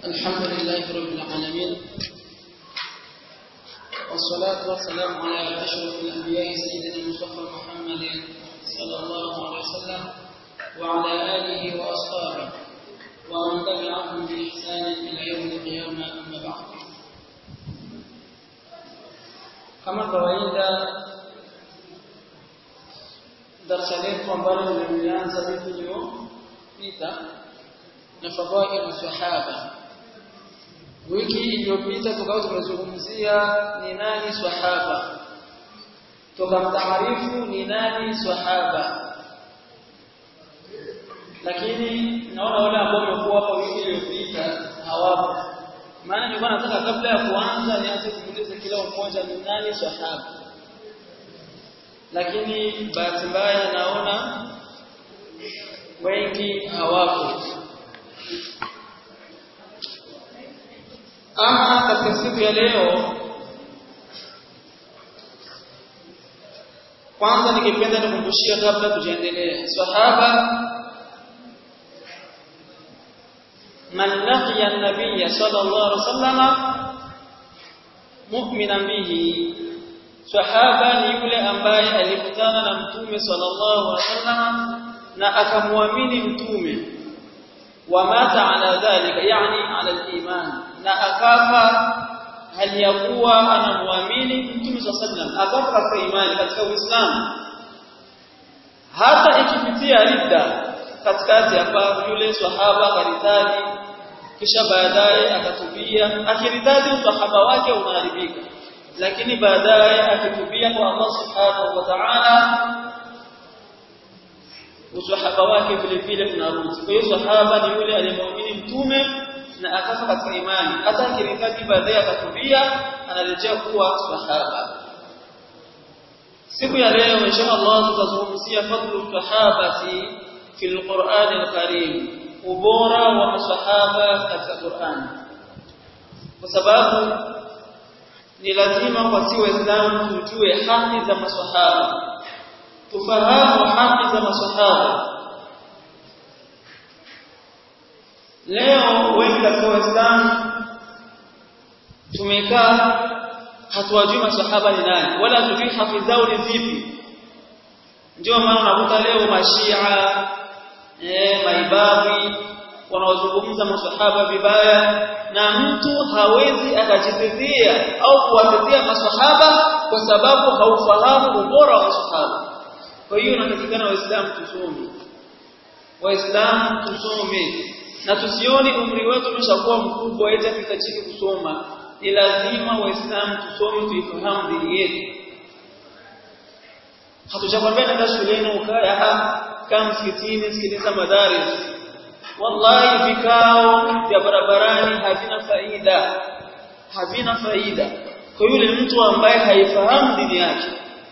الحمد لله رب العالمين والصلاة والسلام على أشرف الأنبياء سيدنا المصطفى محمد صلى الله عليه وسلم وعلى آله وأصحابه ومن تبعهم بإحسان إلى يوم القيامة أما بعد. Kama kawaida darasa letu ambalo limeanza wiki iliyopita na fadhail sahaba. Wiki iliyopita tukao tumezungumzia ni nani sahaba, tukamtaarifu ni nani sahaba, lakini naona wale ambao wamekuwa hapa wiki iliyopita hawapo. Maana nilikuwa nataka kabla ya kuanza nianze kumuuliza kila mmoja ni nani sahaba, lakini bahati mbaya naona wengi hawapo. Ama katika siku ya leo, kwanza ningependa nikumbushie kabla tujaendelea, sahaba man laqiya an-nabiy sallallahu alaihi wasallam mu'minan bihi, sahaba ni yule ambaye alikutana na mtume sallallahu alaihi wasallam na akamwamini mtume, wa mata ala dhalika, yani ala al-iman, na akafa hali ya kuwa anamwamini mtume sallallahu alaihi wasallam, akafa katika imani, katika Uislamu. Hata ikipitia ridda katikati hapa, yule sahaba karitadi kisha baadaye akatubia, akiritadi usahaba wake unaharibika, lakini baadaye akitubia kwa Allah subhanahu wa ta'ala usahaba wake vile vile unarudi. Kwa hiyo sahaba ni yule aliyemwamini mtume na akafa katika imani, hata akiritadi baadaye akatubia anarejea kuwa sahaba. Siku ya leo inshallah tutazungumzia fadlu sahabati fil Qur'an al-Karim, ubora wa masahaba katika Qur'an, kwa sababu ni lazima kwa sisi Waislamu tujue haki za masahaba, tufahamu haki za masahaba. Leo wengi katika Waislamu tumekaa hatuwajui masahaba ni nani, wala hatujui haki zao ni zipi. Ndio maana unakuta leo mashia maibawi wanaozungumza masahaba vibaya, na mtu hawezi akajitetea au kuwatetea masahaba kwa sababu haufahamu ubora wa masahaba. Kwa hiyo inatakikana Waislamu tusome, Waislamu tusome, na tusioni umri wetu umeshakuwa mkubwa eti tuhitajike kusoma. Ni lazima Waislamu tusome, tuifahamu dini yetu. Hatujakwambia nenda shuleni ukaya kama msikitini sikiliza madaris. Wallahi vikao vya barabarani havina faida, havina faida kwa yule mtu ambaye haifahamu dini yake.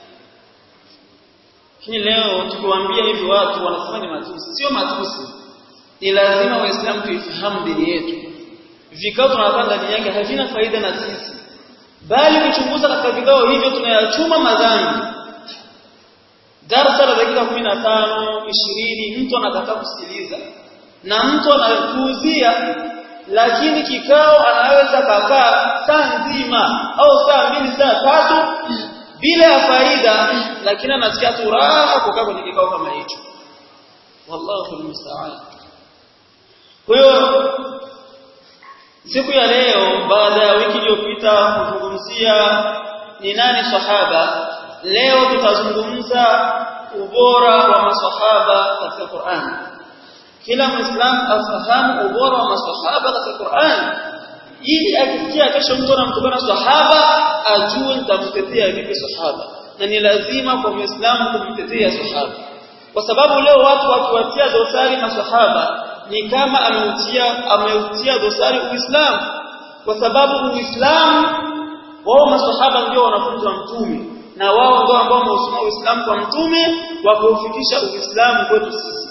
Lakini leo tukiwaambia hivi watu wanasema ni matusi. Sio matusi, ni lazima Waislamu tuifahamu dini yetu. Vikao tunapanga ndani yake havina faida na sisi, bali kuchunguza katika vikao hivyo tunayachuma madhambi. Darasa la dakika 15 20 mtu anataka kusikiliza na mtu anakuuzia, lakini kikao anaweza kukaa saa nzima au saa 2 saa 3 bila ya faida, lakini anasikia tu raha kukaa kwenye kikao kama hicho. Wallahu almusta'an. Kwa hiyo siku ya leo, baada ya wiki iliyopita kuzungumzia ni nani sahaba, leo tutazungumza ubora wa masahaba katika Qur'an. Kila Muislamu afahamu ubora wa masahaba katika Qur'an, ili akisikia kesho mtu anamtukana sahaba ajue nitamtetea vipi sahaba. Na ni lazima kwa Muislamu kumtetea sahaba, kwa sababu leo watu wakiwatia dosari masahaba ni kama ameutia dosari Uislamu, kwa sababu Uislamu wao masahaba ndio wanafunzi wa mtume, na wao ndio ambao wameusoma Uislamu kwa mtume wakaufikisha Uislamu kwetu sisi.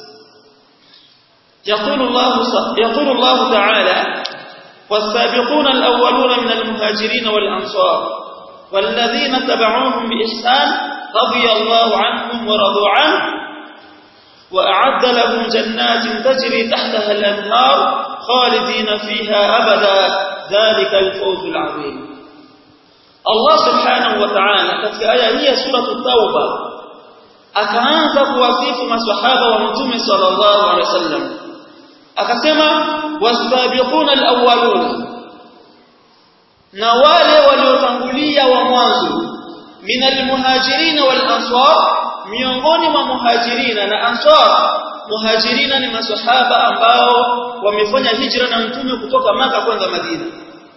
يقول الله تعالى: والسابقون الأولون من المهاجرين والأنصار والذين تبعوهم بإحسان رضي الله عنهم ورضوا عنه وأعد لهم جنات تجري تحتها الأنهار خالدين فيها أبدا ذلك الفوز العظيم. Allah subhanahu wa ta'ala katika aya hii ya sura at-Tauba akaanza kuwasifu maswahaba wa Mtume sallallahu alaihi wasallam, akasema wasabiquna al-awwalun, na wale waliotangulia wa mwanzo, minal muhajirin wal ansar, miongoni mwa muhajirina na ansar. Muhajirina ni maswahaba ambao wamefanya hijra na Mtume kutoka Maka kwenda Madina,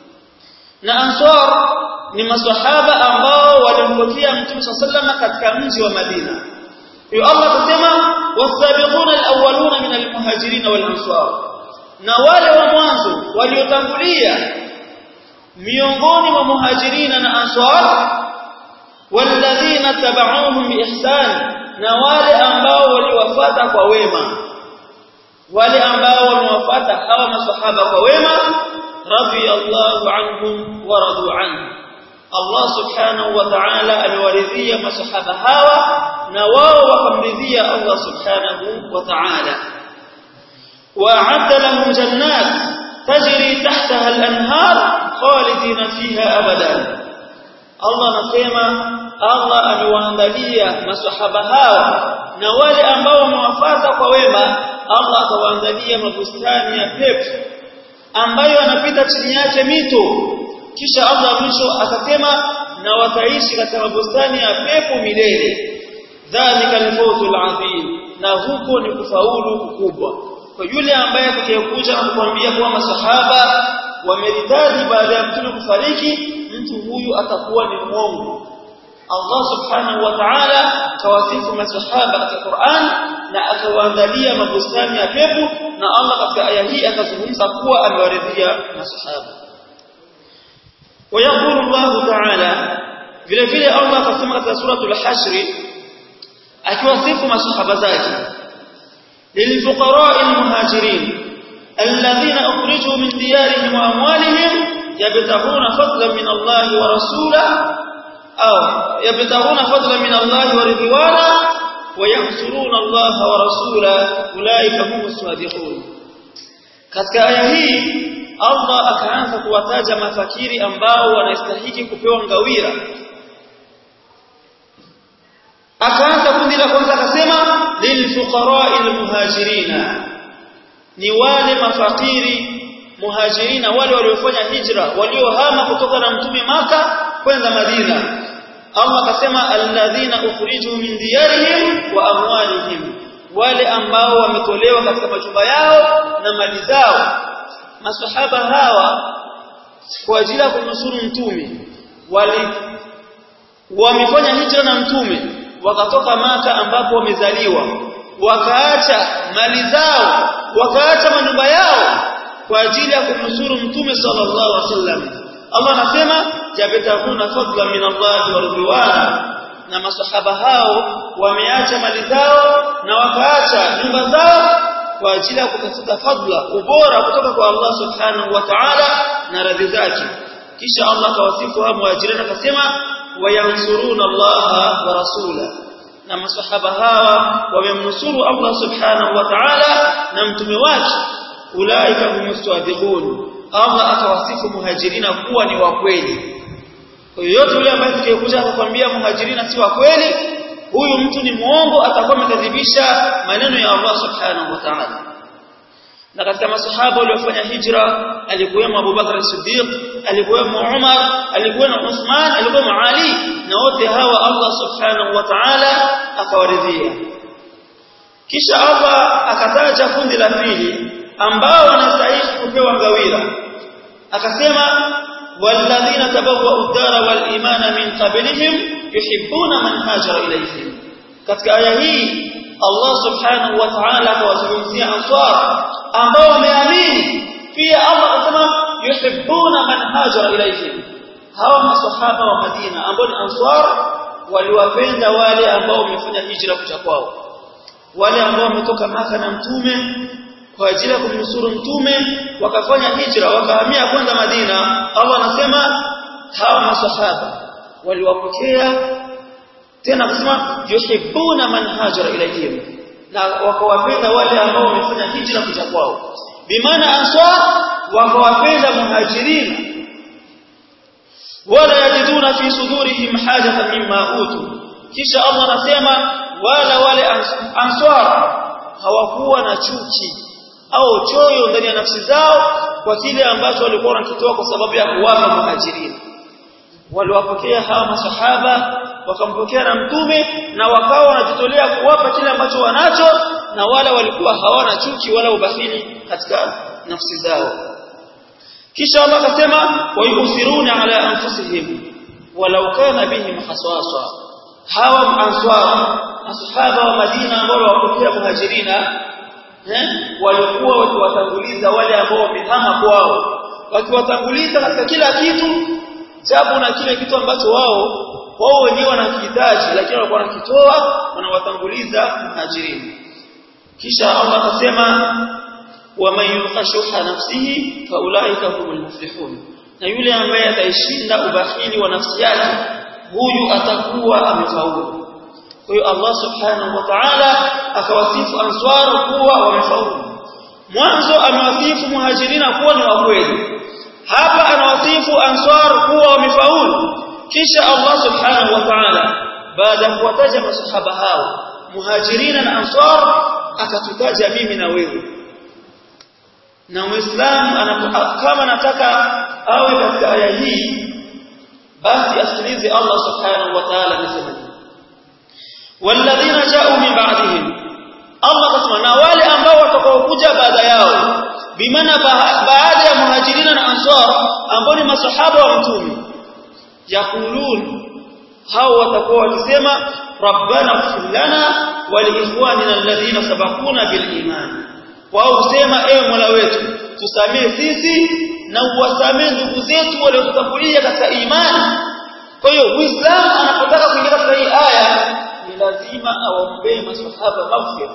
na ansar ni maswahaba ambao walimpokea Mtume sallallahu katika mji wa Madina. Hiyo Allah akasema wasabiquna alawwaluna min almuhajirin wal ansar, na wale wa mwanzo waliotangulia miongoni mwa muhajirina na ansar, walladhina tabauhum biihsan, na wale ambao waliwafuata kwa wema, wale ambao wamewafuata hawa maswahaba kwa wema, radiyallahu anhum wa radu anhu. Allah subhanahu wa ta'ala amewaridhia masahaba hawa na wao wakamridhia Allah subhanahu wa ta'ala. Wa'adda lahum jannat tajri tahtaha al-anhar khalidina fiha abadan. Allah anasema Allah amewaandalia masahaba hawa na wale ambao wamewafuata kwa wema, Allah atawaandalia mabustani ya pepo ambayo yanapita chini yake mito. Kisha Allah mwisho akasema na wataishi katika mabustani ya pepo milele. Dhalika al-fawzul azim, na huko ni kufaulu kukubwa. Kwa yule ambaye atakayekuja na kukwambia kwa masahaba wameridadi baada ya Mtume kufariki, mtu huyu atakuwa ni mwongo. Allah subhanahu wa ta'ala kawasifu masahaba katika Qur'an na akawaandalia mabustani ya pepo, na Allah katika aya hii akazungumza kuwa amewaridhia masahaba. ويقول الله تعالى vile vile Allah akasema katika suratul Hashr akiwasifu masahaba zake, lilfuqara'il muhajirin alladhina ukhriju min diyarihim wa amwalihim yabtaghuna fadlan min Allah wa rasulahu yabtaghuna fadlan min Allah wa ridwana wa yansuruna Allah wa rasulahu ulaika humus sadiqun. Katika aya hii Allah akaanza kuwataja mafakiri ambao wanastahili kupewa ngawira. Akaanza kundi la kwanza akasema lilfuqara'il muhajirina, ni wale mafakiri muhajirina, wale waliofanya hijra, waliohama kutoka na Mtume Maka kwenda Madina. Allah akasema alladhina ukhriju min diyarihim wa amwalihim, wale ambao wametolewa katika majumba yao na mali zao. Masahaba hawa kwa ajili ya kumnusuru Mtume wamefanya hijra na Mtume, wakatoka Maka ambapo wamezaliwa, wakaacha mali zao, wakaacha manyumba yao kwa ajili ya kumnusuru Mtume sallallahu alaihi wasallam. Allah anasema yabtaguna fadla min Allah wa ridwana, na masahaba hao wameacha mali zao na wakaacha nyumba zao kwa ajili ya kutafuta fadla, ubora kutoka kwa Allah subhanahu wa ta'ala na radhi zake. Kisha Allah kawasifu hao muhajirina akasema wayansuruna Allah wa rasula, na masahaba hawa wamemnusuru Allah subhanahu wa ta'ala na mtume wake. Ulaika humus sadiqun, Allah akawasifu muhajirina kuwa ni wa kweli. Kwa hiyo yote yule ambaye atakayekuja kukwambia muhajirina si wa kweli, huyu mtu ni muongo, atakuwa amekadhibisha maneno ya Allah subhanahu wa ta'ala. Na katika masahaba waliofanya hijra alikuwemo Abu Bakr as-Siddiq, alikuwemo Umar, alikuwemo Uthman, alikuwemo Ali, na wote hawa Allah subhanahu wa ta'ala akawaridhia. Kisha Allah akataja kundi la pili ambao wanastahili kupewa ngawira, akasema walladhina tabawwa'u ad-dara wal imana min qablihim yuhibbuna man hajara ilayhim. Katika aya hii Allah subhanahu wa ta'ala akawazungumzia ansar ambao wameamini. Pia Allah akasema yuhibbuna man hajara ilayhim, hawa masahaba wa Madina ambao ni ansar waliwapenda wale ambao wamefanya hijra kuja kwao, wale ambao wametoka Maka na Mtume kwa ajili ya kumnusuru Mtume, wakafanya hijra wakahamia kwenda Madina. Allah anasema hawa masahaba waliwapokea, tena kusema yuhibbuna man hajara ilayhim, na wakawapenda wale ambao wamefanya hijra kuja kwao. bimaana ansar wakawapenda muhajirin wala yajiduna fi sudurihim hajatan mimma utu kisha Allah anasema wala wale ansar hawakuwa na chuki au choyo ndani ya nafsi zao kwa kile ambacho walikuwa wanakitoa kwa sababu ya kuwapa muhajirin waliwapokea hawa masahaba wakampokea na mtume na wakawa wanajitolea kuwapa kile ambacho wanacho na wala walikuwa hawana chuki wala ubakhili katika nafsi zao kisha Allah akasema wayusiruna ala anfusihim walau kana bihim haswasa hawa ansar asahaba wa Madina ambao wapokea muhajirina walikuwa wakiwatanguliza wale ambao wamehama kwao wakiwatanguliza katika kila kitu japo na kile kitu ambacho wao wenyewe wanakihitaji lakini walikuwa wanakitoa wanawatanguliza muhajirin kisha Allah akasema wa man yuqashuha nafsihi faulaika humul muflihun na yule ambaye ataishinda ubakhili wa nafsi yake huyu atakuwa amefaulu kwa hiyo Allah subhanahu wa ta'ala akawasifu ansar kuwa wamefaulu mwanzo amewasifu muhajirina kuwa ni wa kweli hapa anawasifu ansar kuwa wamefaulu kisha Allah subhanahu wa ta'ala baada ya kuwataja masahaba hao muhajirina na ansar akatutaja mimi na wewe na muislamu kama anataka awe katika aya hii basi asikilize Allah subhanahu wa ta'ala anasema walladhina ja'u min ba'dihim Allah akasema na wale ambao watakaokuja baada yao bimaana baada ya muhajirina na ansar ambao ni masahaba wa mtume yakulun hao watakuwa wakisema rabbana ighfir lana wa li ikhwanina alladhina sabaquna bil iman wao husema ewe Mola wetu tusamee sisi na uwasamee ndugu zetu waliotutangulia katika imani kwa hiyo Uislamu anapotaka kuingia katika hii aya ni lazima awaombee masahaba maghfirah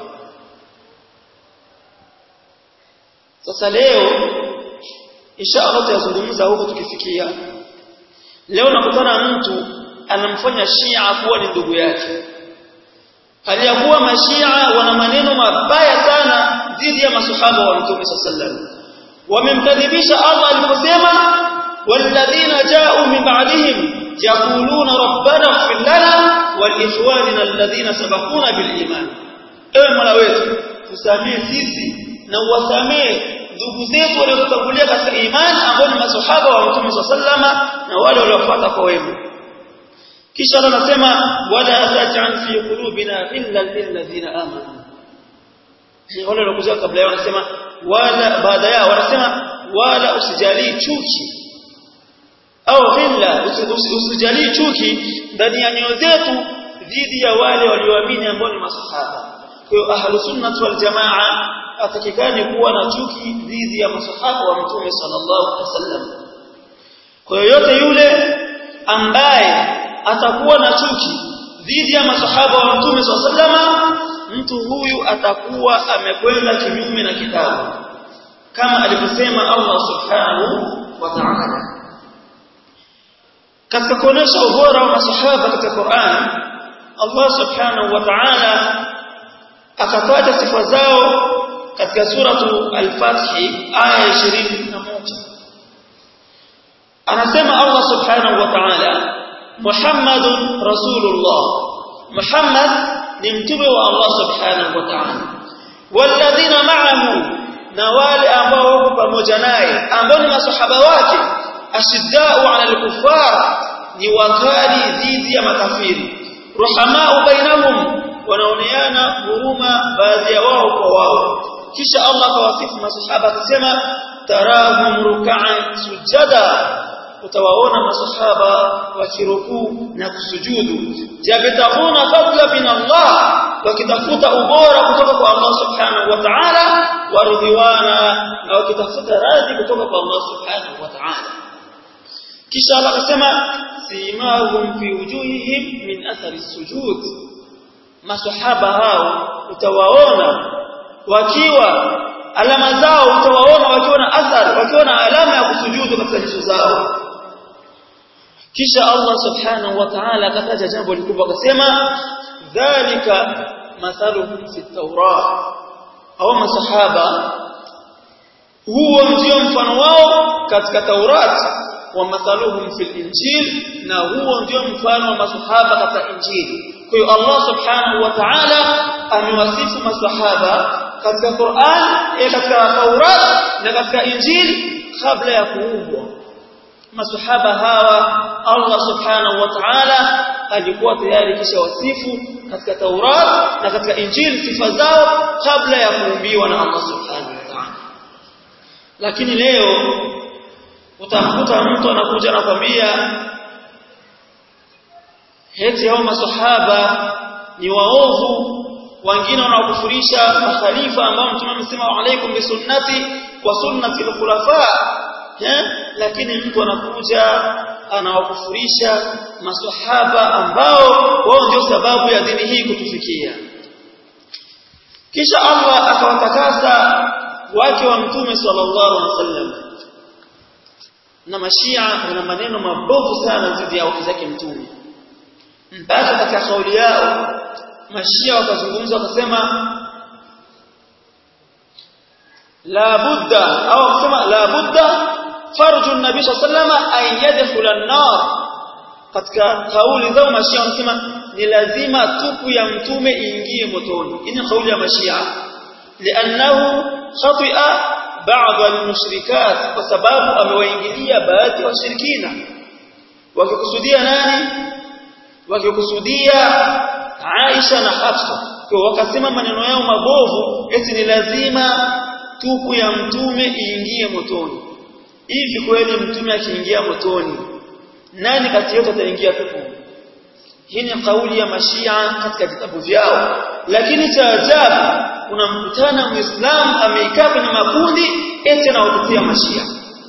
sasa leo inshallah tutazungumza huko tukifikia leo nakutana mtu anamfanya Shia kuwa ni ndugu yake hali ya kuwa mashia wana maneno mabaya sana dhidi ya masahaba wa Mtume sallallahu wamemkadhibisha Allah aliposema walladhina ja'u min ba'dihim yaquluna rabbana ighfir lana wal ikhwanina alladhina sabaquna bil iman ewe Mola wetu tusamee sisi na uwasamee ndugu zetu waliotutangulia katika imani ambao ni masahaba wa Mtume sallallahu na wale waliofuata kwa wema kisha Allah anasema wala taj'al fi qulubina illa lil ladhina amanu wale waliokuja kabla yao wanasema wala baada yao wanasema wala usijali chuki au illa usijali chuki ndani ya nyoyo zetu dhidi ya wale walioamini ambao ni masahaba kwa hiyo ahlus sunnah wal jamaa atakikani kuwa na chuki dhidi ya masahaba wa Mtume sallallahu alaihi wasallam kwa hiyo yote yule ambaye atakuwa na chuki dhidi ya masahaba wa Mtume sallallahu mtu huyu atakuwa amekwenda kinyume na kitabu kama alivyosema Allah subhanahu wa ta'ala katika kuonesha ubora wa masahaba katika Qur'an Allah subhanahu wa ta'ala akataja sifa zao katika suratu al-Fath aya 21 anasema Allah subhanahu wa ta'ala Muhammadun Rasulullah Muhammad ni mtume wa Allah subhanahu wa ta'ala walladhina ma'ahu na wale ambao wako pamoja naye ambao ni masahaba wake ashiddau 'ala al-kuffar ni wakali dhidi ya makafiri ruhamau bainahum wanaoneana huruma baadhi ya wao kwa wao kisha Allah kawasifu masahaba akisema tarahum ruk'an sujada utawaona masahaba wakiruku na kusujudu jabtahuna fadla min Allah wakitafuta ubora kutoka kwa Allah subhanahu wa ta'ala waridwana na wakitafuta radhi kutoka kwa Allah subhanahu wa ta'ala kisha Allah akasema simahum fi wujuhihim min athari sujud masahaba hao utawaona wakiwa alama zao utawaona wakiwa na athari wakiwa na alama ya kusujudu katika nyuso zao kisha Allah subhanahu wa ta'ala akataja jambo likubwa akasema dhalika mathaluhum fi at-Taurah au masahaba huo ndio mfano wao katika Taurati, wa mathaluhum fil Injil, na huo ndio mfano wa masahaba katika Injili. Kwa hiyo Allah subhanahu wa ta'ala amewasifu masahaba katika Qur'an, katika Taurati na katika Injili kabla ya kuumbwa. Masahaba hawa Allah subhanahu wa ta'ala alikuwa tayari kisha wasifu katika Taurat na katika Injili sifa zao kabla ya kuumbiwa na Allah subhanahu wa ta'ala. Lakini leo utamkuta mtu anakuja anakuambia eti hao masahaba ni waovu, wengine wanaokufurisha makhalifa ambao Mtume amesema alaikum bisunnati wa sunnati al-khulafa. Lakini mtu anakuja anawakufurisha maswahaba ambao wao ndio sababu ya dini hii kutufikia. Kisha Allah akawatakasa wake wa Mtume sallallahu alaihi wasallam. Na Mashia wana maneno mabovu sana dhidi ya wake zake Mtume. Mpaka katika kauli yao Mashia wakazungumza wakasema la budda, au wakasema la budda farju an-nabi sallallahu alayhi wasallam an yadkhula an-nar. Katika kauli zao Mashia wanasema ni lazima tupu ya Mtume iingie motoni. Hii ni kauli ya Mashia, li'annahu khati'a ba'd al-mushrikat, kwa sababu amewaingilia baadhi ya washirikina. Wakikusudia nani? Wakikusudia Aisha na Hafsa. Kwa wakasema maneno yao mabovu eti ni lazima tupu ya Mtume iingie motoni. Hivi kweli Mtume akiingia motoni, nani kati yetu ataingia peponi? Hii ni kauli ya Mashia katika vitabu vyao. Lakini cha ajabu, unamkutana Muislamu ameikaa kwenye makundi eti anawatetea Mashia.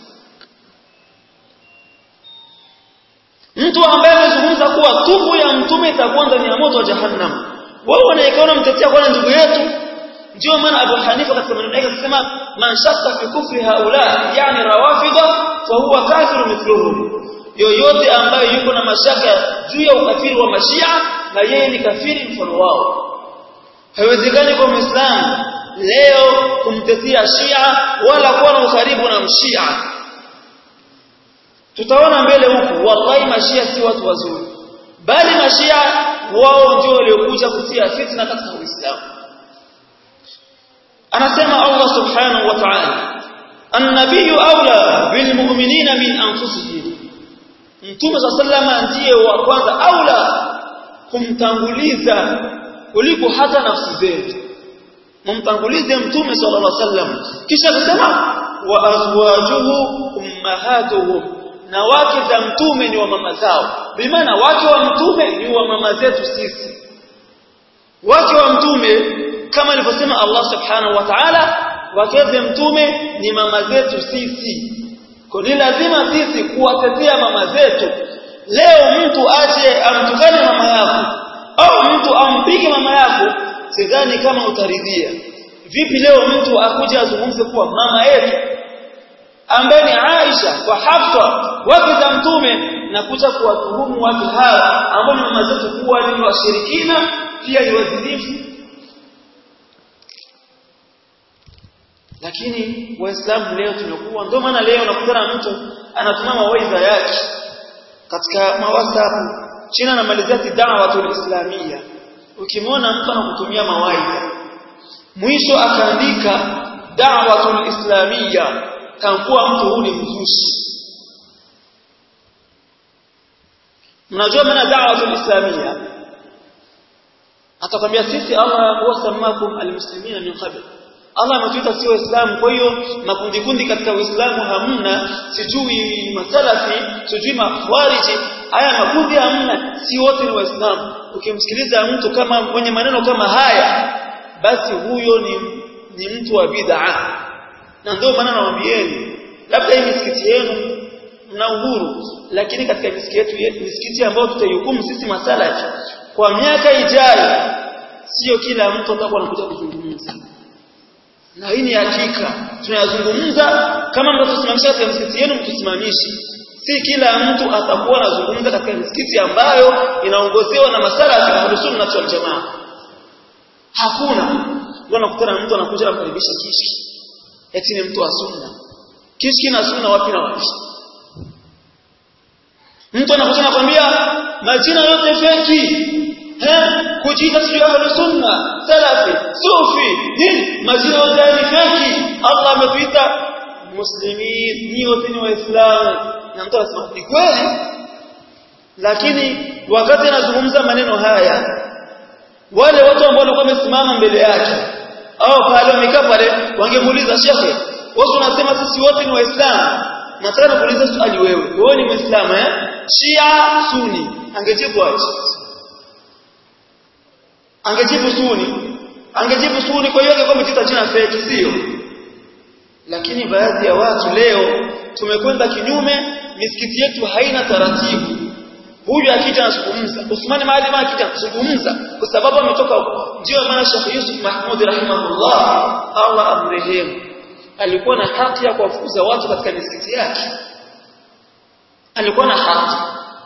Mtu ambaye anazungumza kuwa tupu ya Mtume itakuwa ndani ya moto wa Jahannam, wao wanaikaona mtetea kwa ndugu yetu. Ndio maana Abu Hanifa katika maneno yake akasema man shakka fi kufri haula, yani rawafida, fa huwa kafiru mithluhum. Yoyote ambaye yuko na mashaka juu ya ukafiri wa Mashia, na yeye ni kafiri mfano wao. Haiwezekani kwa Muislamu leo kumtetea Shia wala kuwa na ukaribu na Mshia. Tutaona mbele huku wallahi Mashia si watu wazuri, bali Mashia wao ndio waliokuja kutia fitna katika Uislamu. Anasema Allah subhanahu wa ta'ala, an-nabiyyu awla bil mu'minina min anfusihim. Mtume sallallahu ndiye wa kwanza aula kumtanguliza kuliko hata nafsi zetu. Mumtangulize Mtume sallallahu alaihi wasallam. Kisha akasema wa azwajuhu ummahatuhum, na wake za Mtume ni wa mama zao. Bimaana wake wa Mtume ni wa mama zetu sisi. Wake wa Mtume kama alivyosema Allah subhanahu wa ta'ala, wakeze Mtume ni mama zetu sisi. Kwa ni lazima sisi kuwatetea mama zetu. Leo mtu aje amtukane mama yako au mtu ampige mama yako, sidhani kama utaridhia. Vipi leo mtu akuja azungumze kuwa mama yetu ambaye ni Aisha kwa Hafsa wake za Mtume, na kuja kuwatuhumu watu hawa ambao ni mama zetu kuwa ni washirikina, pia ni wazinifu? Lakini Waislamu leo tunakuwa, ndio maana leo unakutana mtu anatuma mawaidha yake katika WhatsApp, china na malizati da'watul islamia. Ukimwona mtu anakutumia mawaidha mwisho akaandika da'watul islamia, kampua mtu huyu ni mzushi. Mnajua maana da'watul islamia? Atakwambia sisi Allah wasamakum almuslimina min qabl, Allah ametuita si Waislamu, kwa hiyo makundi kundi katika Uislamu hamna, sijui masalafi, sijui makhwariji, haya makundi hamna, si wote ni Waislamu. Ukimsikiliza mtu kama mwenye maneno kama haya, basi huyo ni mtu wa bid'a. Na ndio maana nawaambieni, labda hii misikiti yenu mna uhuru, lakini katika misikiti ambayo tutaihukumu sisi masalafi kwa miaka ijayo, sio kila mtu atakuwa anakuja kuzungumza. Na hii ni hakika tunayazungumza. Kama mtasimamisha katika misikiti yenu mtusimamishi, si kila mtu atakuwa anazungumza katika misikiti ambayo inaongozewa na masalafi na Ahlusunna wal Jamaa. Hakuna. Ndio nakutana mtu anakuja kumkaribisha kishi eti ni mtu wa sunna. Kishki na sunna wapi na wapi? Mtu anakuja anakuambia majina yote feki. Kujiita sio ahlu sunna, salafi, sufi, nini? Majina yote ni feki. Allah ametuita muslimin, ni wote ni waislamu. Na mtu anasema ni kweli. Lakini wakati anazungumza maneno haya, wale watu ambao walikuwa wamesimama mbele yake au pale wamekaa pale wangemuuliza shekhe, wewe unasema sisi wote ni waislamu, nataka kuuliza swali, wewe ni muislamu Shia Sunni? Angejibu aje? Angejibu Sunni. Kwa hiyo angekuwa amejiita jina fake, sio? Lakini baadhi ya watu leo tumekwenda kinyume, misikiti yetu haina taratibu. Huyu akija anazungumza, Uthman Maalim akija anazungumza kwa sababu ametoka huko. Ndio maana Sheikh Yusuf Mahmud rahimahullah, Allah amrehemu, alikuwa na haki ya kuwafukuza watu katika misikiti yake. Alikuwa na haki.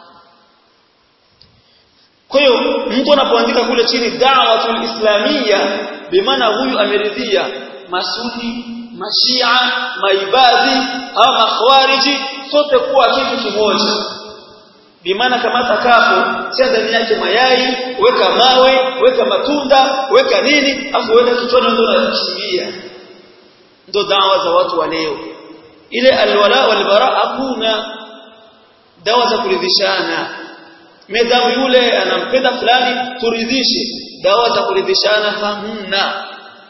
Kwa hiyo mtu anapoandika kule chini da'watul islamiyya, bimaana huyu ameridhia masuni, mashia, maibadhi au makhawariji sote kuwa kitu kimoja. Bimaana kama takapo tia ndani yake mayai, weka mawe, weka matunda, weka nini, afu weka kichwani ndio unashikilia. Ndio dawa za watu wa leo. Ile alwala walbara hakuna dawa za kuridhishana. Medamu yule anampenda fulani turidhishe, dawa za kuridhishana hamna.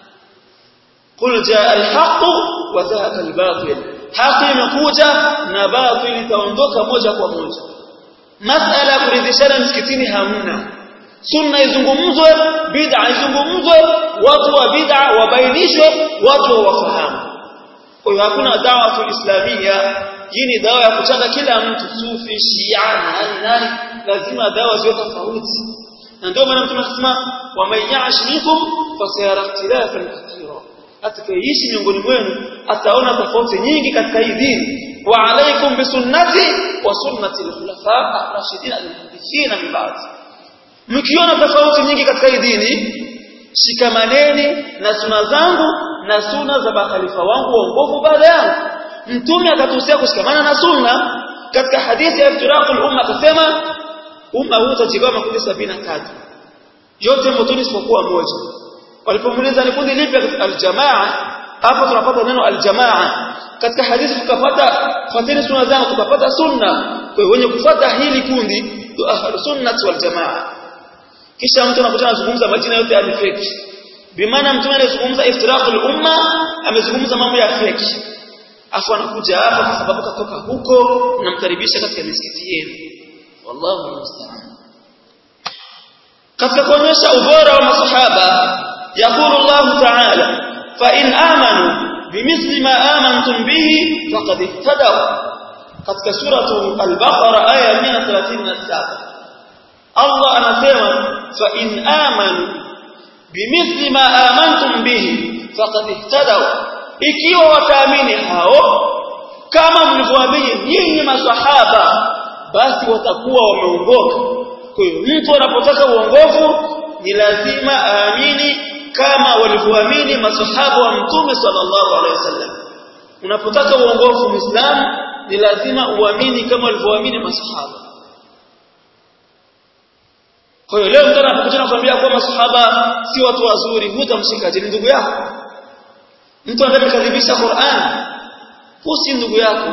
Qul jaa al-haqq wa zahaqa al-batil. Haki imekuja na batili itaondoka moja kwa moja. Masala ya kuridhishana msikitini hamna. Sunna izungumzwe, bid'a izungumzwe, watu wa bid'a wabainishwe, watu wafahamu. Kwa hiyo hakuna dawa islamia. Hii ni dawa ya kuchanga kila mtu, sufi, shia, nani, lazima dawa ziwe tofauti. Na ndio maana Mtume anasema wa man ya'sh minkum fasayara ikhtilafan kathira. Atakayeishi miongoni mwenu ataona tofauti nyingi katika hii dini. Wa alaykum bi sunnati wa sunnati al-khulafa ar-rashidin al-mahdiyyin min ba'd. Mkiona tofauti nyingi katika hii dini, shikamaneni na sunna zangu na sunna za makhalifa wangu waongofu baada yangu. Mtume akatuhusia kushikamana na sunna. Katika hadithi ya iftiraqul umma akasema umma huu utajigawa makundi 73, yote motoni isipokuwa moja. Walipomuuliza ni kundi lipi? Aljamaa. Hapo tunapata neno aljamaa. Katika hadithi tukapata fateni sunna zangu, tukapata sunna. Kwa hiyo wenye kufuata hili kundi ndio ahlus sunnah wal jamaa. Kisha mtu anakuja anazungumza majina yote ya fake. Bimaana mtume anazungumza iftiraqul umma, amezungumza mambo ya fake. Afu anakuja hapa kwa sababu katoka huko, namkaribisha katika misikiti yenu. Wallahu musta'an. Katika kuonyesha ubora wa masahaba, yaqulu Allah ta'ala fa in amanu bimithli ma amantum bihi faqad ihtadaw. Katika suratu al-Baqara aya 137 Allah anasema fa in amanu bimithli ma amantum bihi faqad ihtadaw. Ikiwa wataamini hao kama mlivyoamini nyinyi maswahaba, basi watakuwa wameongoka. Kwa hiyo mtu anapotaka uongofu ni lazima aamini kama walivyoamini maswahaba wa Mtume sallallahu alaihi wasallam. Unapotaka uongofu Muislamu ni lazima uamini kama walivyoamini maswahaba. Kwa hiyo leo mtu anapokuja kuambia kwa maswahaba si watu wazuri, hutamshikaje? Ni ndugu yako. Mtu anayekadhibisha Qur'an si ndugu yako.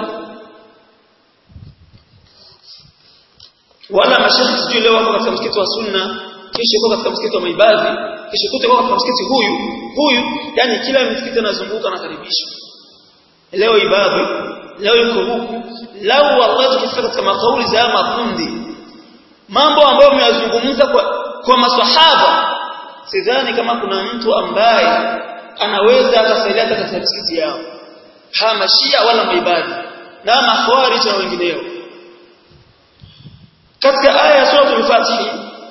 Wala mashaikh sijui leo wako katika msikiti wa sunna, kesho yuko katika msikiti wa maibadhi, kesho yuko katika msikiti huyu, yani kila msikiti anazunguka na karibisha. Leo ibadhi, leo yuko huku. Lau wallahi tukifika katika makauli za makundi, mambo ambayo mmeyazungumza kwa maswahaba, sidhani kama kuna mtu ambaye anaweza akasaidia katika misikiti yao. Hama Shia wala maibadhi na makhawarij na wengineo. Katika aya ya sura al-Fatih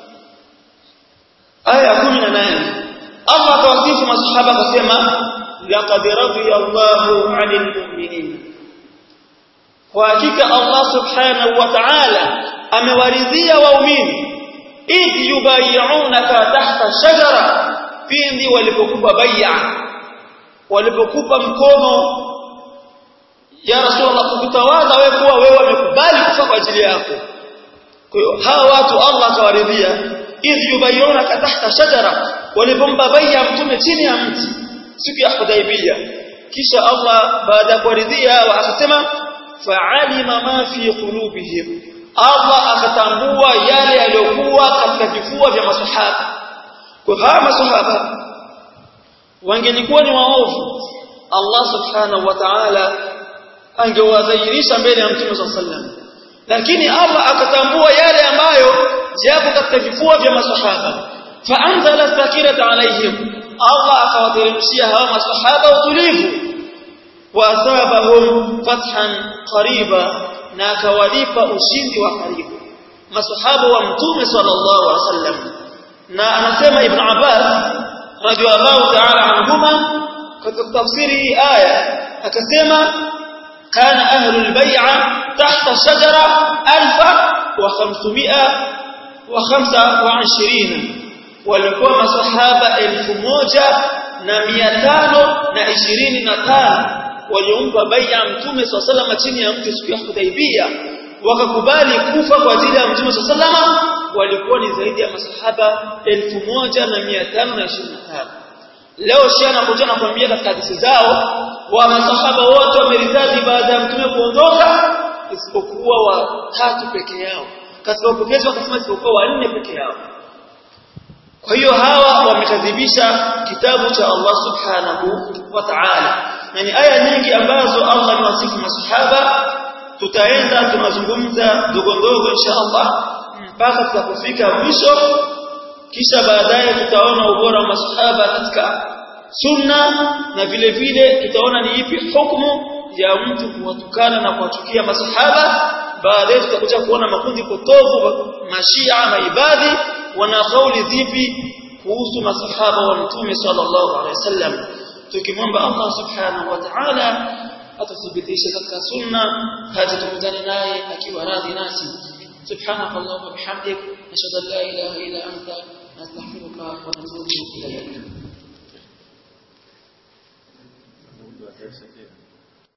aya 18 Allah tawasifu masahaba akasema laqad radiyallahu 'anil mu'minin. Kwa hakika Allah subhanahu wa ta'ala amewaridhia waumini idh yubay'unaka tahta shajara, pindi walipokupa bai'a walipokupa mkono ya Rasulullah kukutawadha wewe kuwa wewe wamekubali kufa kwa ajili yako. Kwa hiyo hawa watu Allah akawaridhia idh yubayyunaka tahta shajara, walipompa bai'a mtume chini ya mti siku ya Hudaybiyah. Kisha Allah baada ya kuwaridhia akasema fa'alima ma fi qulubihim, Allah akatambua yale yaliyokuwa katika vifua vya masahaba. Kwa hawa masahaba wangelikuwa ni waovu, Allah subhanahu wa ta'ala angewadhihirisha mbele ya Mtume sallallahu alaihi wasallam, lakini Allah akatambua yale ambayo yako katika vifua vya masahaba. Fa anzala sakinata alaihim, Allah akawateremshia hawa masahaba utulivu. Wa asabahum fathan qariba, na akawalipa ushindi wa karibu masahaba wa Mtume sallallahu alaihi wasallam. Na anasema Ibn Abbas radhiyallahu ta'ala anhuma katika tafsiri hii aya akasema kana ahlul bai'a tahta shajara 1525, walikuwa masahaba 1525 waliompa bai'a Mtume sallallahu alaihi wasallam chini ya mti siku ya Hudaybiyah, wakakubali kufa kwa ajili ya Mtume sallallahu alaihi wasallam. Walikuwa ni zaidi ya masahaba 1525. Leo Shia anakuja na kuambia katika hadithi zao wa masahaba wote wameridhia baada ya Mtume kuondoka isipokuwa watatu peke yao. Katika upokezi wakasema isipokuwa wanne peke yao. Kwa hiyo hawa wamekadhibisha kitabu cha Allah subhanahu wa ta'ala. Na ni aya nyingi ambazo Allah amewasifu masahaba. Tutaenda tunazungumza ndogo ndogo inshallah mpaka tutakapofika mwisho, kisha baadaye tutaona ubora wa masahaba katika sunna, na vile vile tutaona ni ipi hukumu ya mtu kuwatukana na kuwachukia masahaba. Baadaye tutakuja kuona makundi potofu, mashia, maibadhi wana kauli zipi kuhusu masahaba wa Mtume sallallahu alaihi wasallam. Tukimwomba Allah subhanahu wa ta'ala atuthibitishe katika sunna, hata tukutane naye akiwa radhi nasi. سبحانك اللهم وبحمدك نشهد ان لا اله الا انت نستغفرك ونتوب اليك.